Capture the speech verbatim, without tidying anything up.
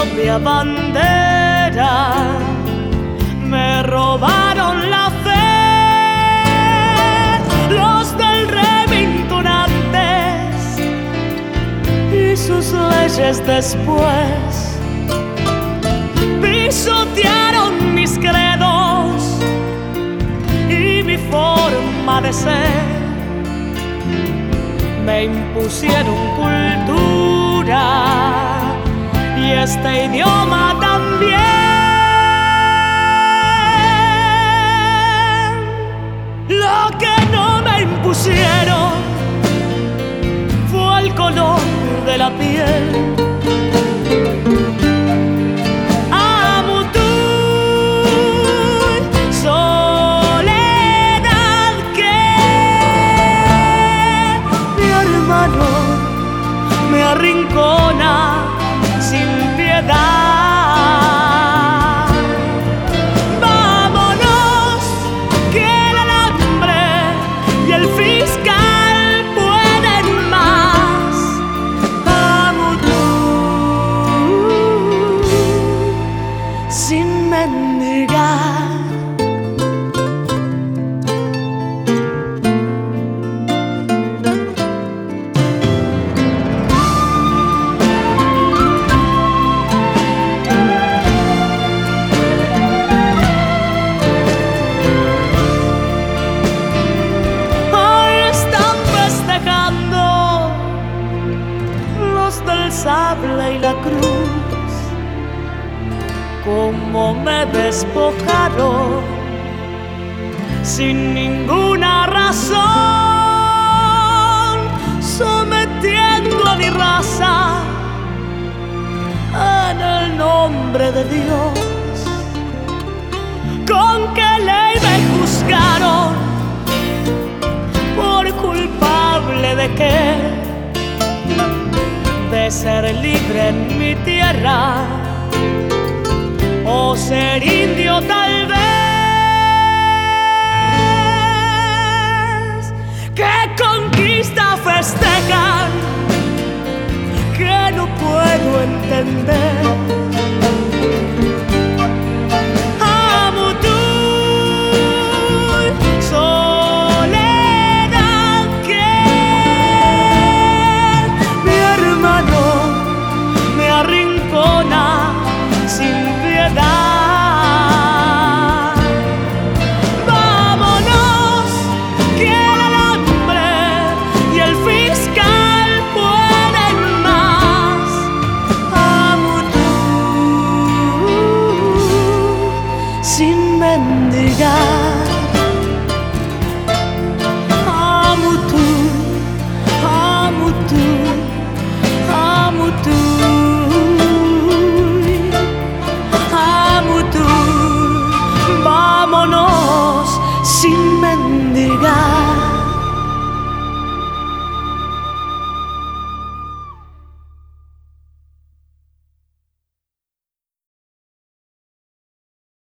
propia bandera, me robaron la fe los del revinto antes y sus leyes después. Pisotearon mis credos y mi forma de ser, me impusieron cultura y este idioma también. Lo que no me impusieron fue el color de la piel. Amo tu soledad que mi hermano me arrincona sin piedad. Vámonos, que el alambre y el fiscal pueden más. Amo tú sin mendigar. Del sable y la cruz, como me despojaron sin ninguna razón, sometiendo a mi raza en el nombre de Dios. ¿Con qué ley me juzgaron? ¿Por culpable de qué? De ser libre en mi tierra o ser indio tal vez. ¿Qué conquista festejan que no puedo entender?